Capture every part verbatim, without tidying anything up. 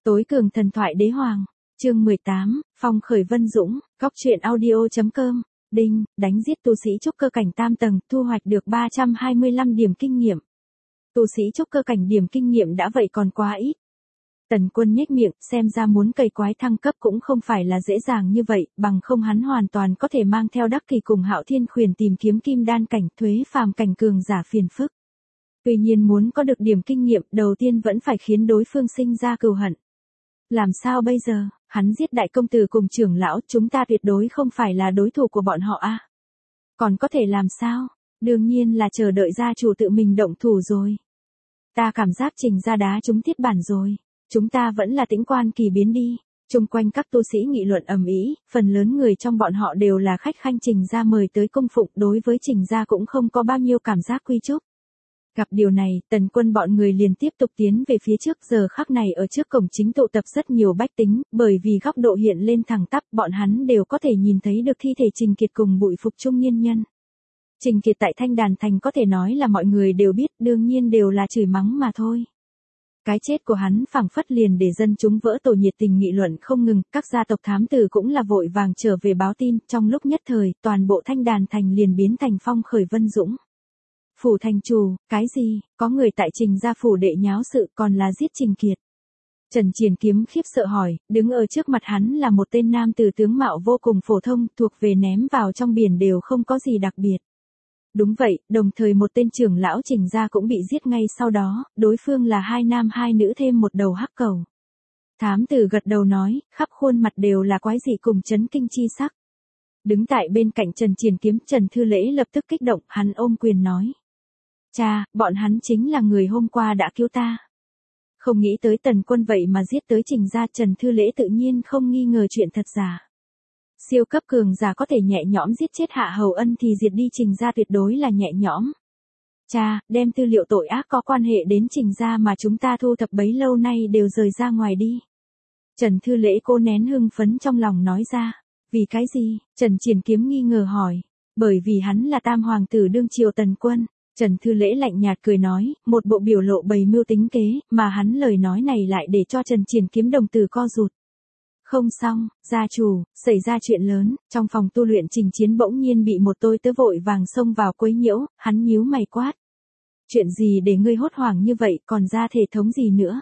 Tối cường thần thoại đế hoàng, chương mười tám, phong khởi vân dũng, góc truyện audio.com, đinh, đánh giết tu sĩ trúc cơ cảnh tam tầng, thu hoạch được ba trăm hai mươi lăm điểm kinh nghiệm. Tu sĩ trúc cơ cảnh điểm kinh nghiệm đã vậy còn quá ít. Tần Quân nhếch miệng, xem ra muốn cày quái thăng cấp cũng không phải là dễ dàng như vậy, bằng không hắn hoàn toàn có thể mang theo Đắc Kỳ cùng Hạo Thiên Khuyển tìm kiếm kim đan cảnh, thuế phàm cảnh cường giả phiền phức. Tuy nhiên muốn có được điểm kinh nghiệm, đầu tiên vẫn phải khiến đối phương sinh ra cừu hận. Làm sao bây giờ, hắn giết đại công tử cùng trưởng lão, chúng ta tuyệt đối không phải là đối thủ của bọn họ a. Còn có thể làm sao? Đương nhiên là chờ đợi gia chủ tự mình động thủ rồi. Ta cảm giác Trình gia đá chúng thiết bản rồi. Chúng ta vẫn là tĩnh quan kỳ biến đi. Chung quanh các tu sĩ nghị luận ầm ĩ, phần lớn người trong bọn họ đều là khách khanh Trình gia mời tới cung phụng, đối với Trình gia cũng không có bao nhiêu cảm giác quy chúc. Gặp điều này, Tần Quân bọn người liền tiếp tục tiến về phía trước, giờ khắc này ở trước cổng chính tụ tập rất nhiều bách tính, bởi vì góc độ hiện lên thẳng tắp, bọn hắn đều có thể nhìn thấy được thi thể Trình Kiệt cùng bụi phục trung niên nhân. Trình Kiệt tại Thanh Đàn Thành có thể nói là mọi người đều biết, đương nhiên đều là chửi mắng mà thôi. Cái chết của hắn phảng phất liền để dân chúng vỡ tổ nhiệt tình nghị luận không ngừng, các gia tộc thám tử cũng là vội vàng trở về báo tin, trong lúc nhất thời, toàn bộ Thanh Đàn Thành liền biến thành phong khởi vân dũng. Phủ thành chủ, cái gì, có người tại Trình gia phủ đệ nháo sự còn là giết Trình Kiệt. Trần Triển Kiếm khiếp sợ hỏi, đứng ở trước mặt hắn là một tên nam tử tướng mạo vô cùng phổ thông, thuộc về ném vào trong biển đều không có gì đặc biệt. Đúng vậy, đồng thời một tên trưởng lão Trình gia cũng bị giết ngay sau đó, đối phương là hai nam hai nữ thêm một đầu hắc cầu. Thám tử gật đầu nói, khắp khuôn mặt đều là quái dị cùng chấn kinh chi sắc. Đứng tại bên cạnh Trần Triển Kiếm, Trần Thư Lễ lập tức kích động, hắn ôm quyền nói. Cha, bọn hắn chính là người hôm qua đã cứu ta. Không nghĩ tới Tần Quân vậy mà giết tới Trình gia, Trần Thư Lễ tự nhiên không nghi ngờ chuyện thật giả. Siêu cấp cường giả có thể nhẹ nhõm giết chết Hạ Hầu Ân thì diệt đi Trình gia tuyệt đối là nhẹ nhõm. Cha, đem tư liệu tội ác có quan hệ đến Trình gia mà chúng ta thu thập bấy lâu nay đều rời ra ngoài đi. Trần Thư Lễ cô nén hưng phấn trong lòng nói ra. Vì cái gì? Trần Triển Kiếm nghi ngờ hỏi. Bởi vì hắn là tam hoàng tử đương triều Tần Quân. Trần Thư Lễ lạnh nhạt cười nói, một bộ biểu lộ bày mưu tính kế, mà hắn lời nói này lại để cho Trần Triển Kiếm đồng tử co rụt. Không xong, gia chủ, xảy ra chuyện lớn, trong phòng tu luyện Trình Chiến bỗng nhiên bị một tôi tớ vội vàng xông vào quấy nhiễu, hắn nhíu mày quát. Chuyện gì để ngươi hốt hoảng như vậy, còn ra thể thống gì nữa?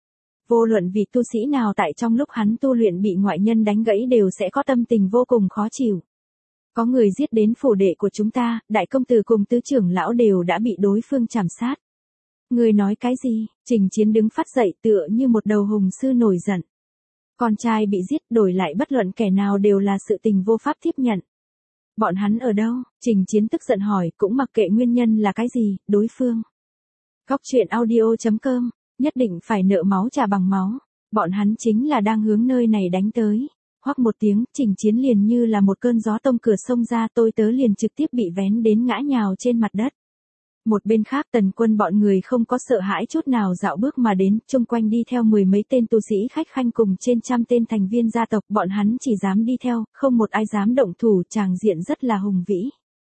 Vô luận vị tu sĩ nào tại trong lúc hắn tu luyện bị ngoại nhân đánh gãy đều sẽ có tâm tình vô cùng khó chịu. Có người giết đến phủ đệ của chúng ta, đại công tử cùng tứ trưởng lão đều đã bị đối phương trảm sát. Người nói cái gì? Trình Chiến đứng phát dậy tựa như một đầu hùng sư nổi giận. Con trai bị giết đổi lại bất luận kẻ nào đều là sự tình vô pháp tiếp nhận. Bọn hắn ở đâu? Trình Chiến tức giận hỏi, cũng mặc kệ nguyên nhân là cái gì, đối phương. Góc truyện audio.com, nhất định phải nợ máu trả bằng máu. Bọn hắn chính là đang hướng nơi này đánh tới. Hoắc một tiếng, Trình Chiến liền như là một cơn gió tông cửa sông ra, tôi tớ liền trực tiếp bị vén đến ngã nhào trên mặt đất. Một bên khác Tần Quân bọn người không có sợ hãi chút nào dạo bước mà đến, chung quanh đi theo mười mấy tên tu sĩ khách khanh cùng trên trăm tên thành viên gia tộc, bọn hắn chỉ dám đi theo, không một ai dám động thủ, tràng diện rất là hùng vĩ.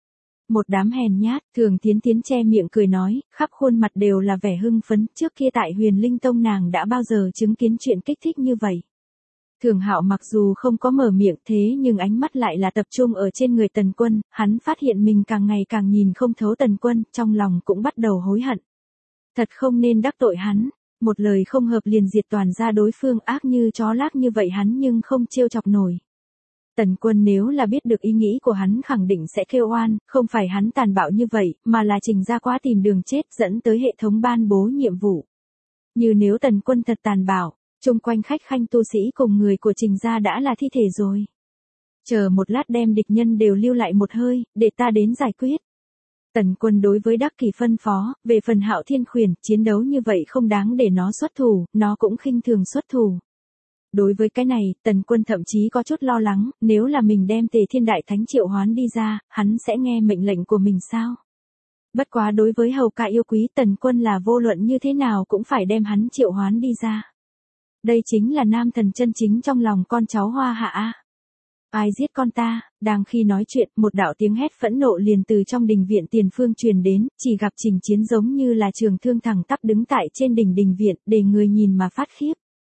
Một đám hèn nhát, Thường Tiến Tiến che miệng cười nói, khắp khuôn mặt đều là vẻ hưng phấn, trước kia tại Huyền Linh Tông nàng đã bao giờ chứng kiến chuyện kích thích như vậy. Thường Hạo mặc dù không có mở miệng thế nhưng ánh mắt lại là tập trung ở trên người Tần Quân, hắn phát hiện mình càng ngày càng nhìn không thấu Tần Quân, trong lòng cũng bắt đầu hối hận. Thật không nên đắc tội hắn, một lời không hợp liền diệt toàn ra đối phương, ác như chó lác như vậy hắn nhưng không trêu chọc nổi. Tần Quân nếu là biết được ý nghĩ của hắn khẳng định sẽ kêu oan, không phải hắn tàn bạo như vậy, mà là Trình gia quá tìm đường chết dẫn tới hệ thống ban bố nhiệm vụ. Như nếu Tần Quân thật tàn bạo, chung quanh khách khanh tu sĩ cùng người của Trình gia đã là thi thể rồi. Chờ một lát đem địch nhân đều lưu lại một hơi, để ta đến giải quyết. Tần Quân đối với Đắc Kỳ phân phó, về phần Hạo Thiên Khuyển, chiến đấu như vậy không đáng để nó xuất thủ, nó cũng khinh thường xuất thủ. Đối với cái này, Tần Quân thậm chí có chút lo lắng, nếu là mình đem Tề Thiên Đại Thánh triệu hoán đi ra, hắn sẽ nghe mệnh lệnh của mình sao? Bất quá đối với hầu ca yêu quý Tần Quân là vô luận như thế nào cũng phải đem hắn triệu hoán đi ra. Đây chính là nam thần chân chính trong lòng con cháu Hoa Hạ a. Ai giết con ta? Đang khi nói chuyện, một đạo tiếng hét phẫn nộ liền từ trong đình viện tiền phương truyền đến, chỉ gặp Trình Chiến giống như là trường thương thẳng tắp đứng tại trên đỉnh đình viện, để người nhìn mà phát khiếp.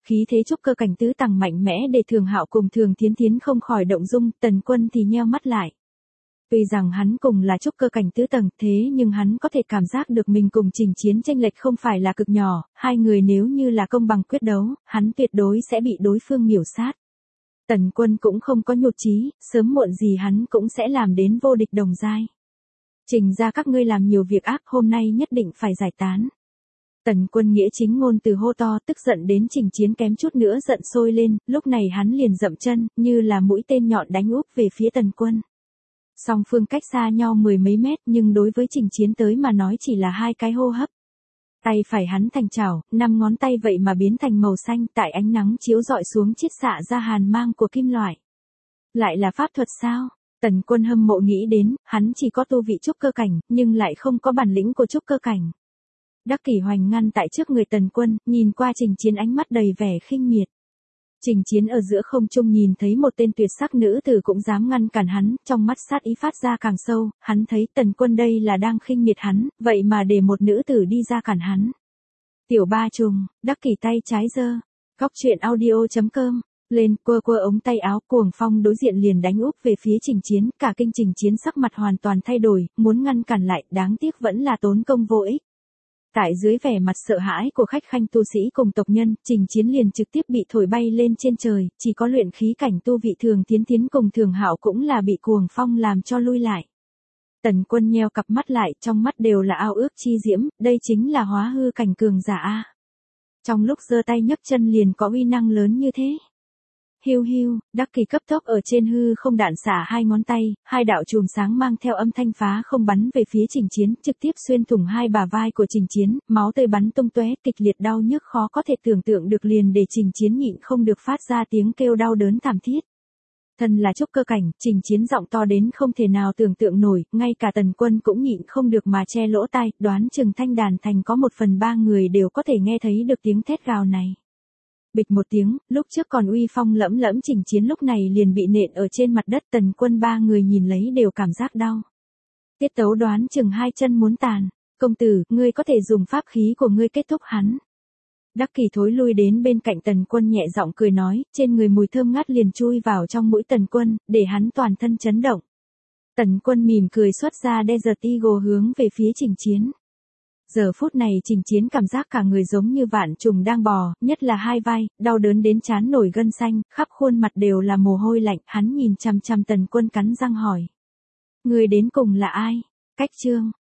khí thế trúc cơ cảnh tứ tầng mạnh mẽ để Thường Hạo cùng Thường Thiến Thiến không khỏi động dung, Tần Quân thì nheo mắt lại. Tuy rằng hắn cùng là trúc cơ cảnh tứ tầng, thế nhưng hắn có thể cảm giác được mình cùng Trình Chiến chênh lệch không phải là cực nhỏ, hai người nếu như là công bằng quyết đấu, hắn tuyệt đối sẽ bị đối phương miểu sát. Tần Quân cũng không có nhụt chí, sớm muộn gì hắn cũng sẽ làm đến vô địch đồng giai. Trình ra các ngươi làm nhiều việc ác, hôm nay nhất định phải giải tán. Tần Quân nghĩa chính ngôn từ hô to, tức giận đến Trình Chiến kém chút nữa giận sôi lên, lúc này hắn liền dậm chân, như là mũi tên nhọn đánh úp về phía Tần Quân. Song phương cách xa nhau mười mấy mét nhưng đối với Trình Chiến tới mà nói chỉ là hai cái hô hấp. Tay phải hắn thành chảo, năm ngón tay vậy mà biến thành màu xanh, tại ánh nắng chiếu rọi xuống chiết xạ ra hàn mang của kim loại. Lại là pháp thuật sao? Tần Quân hâm mộ nghĩ đến, hắn chỉ có tu vị trúc cơ cảnh, nhưng lại không có bản lĩnh của trúc cơ cảnh. Đắc Kỷ Hoành ngăn tại trước người Tần Quân, nhìn qua Trình Chiến ánh mắt đầy vẻ khinh miệt. Trình Chiến ở giữa không trung nhìn thấy một tên tuyệt sắc nữ tử cũng dám ngăn cản hắn, trong mắt sát ý phát ra càng sâu, hắn thấy Tần Quân đây là đang khinh miệt hắn, vậy mà để một nữ tử đi ra cản hắn. Tiểu Ba Trùng, Đắc Kỷ tay trái giơ, Góc Truyện Audio chấm com, lên quơ quơ ống tay áo, cuồng phong đối diện liền đánh úp về phía Trình Chiến, cả kinh Trình Chiến sắc mặt hoàn toàn thay đổi, muốn ngăn cản lại, đáng tiếc vẫn là tốn công vô ích. Tại dưới vẻ mặt sợ hãi của khách khanh tu sĩ cùng tộc nhân, Trình Chiến liền trực tiếp bị thổi bay lên trên trời, chỉ có luyện khí cảnh tu vị Thường Thiến Thiến cùng Thường Hạo cũng là bị cuồng phong làm cho lui lại. Tần Quân nheo cặp mắt lại, trong mắt đều là ao ước chi diễm, đây chính là hóa hư cảnh cường giả a. Trong lúc giơ tay nhấc chân liền có uy năng lớn như thế. Hiu hiu, Đắc Kỷ cấp tốc ở trên hư không đạn xả hai ngón tay, hai đạo chùm sáng mang theo âm thanh phá không bắn về phía Trình Chiến, trực tiếp xuyên thủng hai bả vai của Trình Chiến, máu tươi bắn tung tóe, kịch liệt đau nhức khó có thể tưởng tượng được liền để Trình Chiến nhịn không được phát ra tiếng kêu đau đớn thảm thiết. Thân là trúc cơ cảnh, Trình Chiến giọng to đến không thể nào tưởng tượng nổi, ngay cả Tần Quân cũng nhịn không được mà che lỗ tai, đoán chừng thanh đàn thành có một phần ba người đều có thể nghe thấy được tiếng thét gào này. Bịch một tiếng, lúc trước còn uy phong lẫm lẫm Trình Chiến lúc này liền bị nện ở trên mặt đất, Tần Quân ba người nhìn lấy đều cảm giác đau. Tiết Tấu đoán chừng hai chân muốn tàn, công tử, ngươi có thể dùng pháp khí của ngươi kết thúc hắn. Đắc Kỷ thối lui đến bên cạnh Tần Quân nhẹ giọng cười nói, trên người mùi thơm ngát liền chui vào trong mũi Tần Quân, để hắn toàn thân chấn động. Tần Quân mỉm cười xuất ra Desert Eagle hướng về phía Trình Chiến. Giờ phút này Trình Chiến cảm giác cả người giống như vạn trùng đang bò, nhất là hai vai, đau đớn đến trán nổi gân xanh, khắp khuôn mặt đều là mồ hôi lạnh, hắn nhìn chằm chằm Tần Quân cắn răng hỏi. Người đến cùng là ai? Cách chương,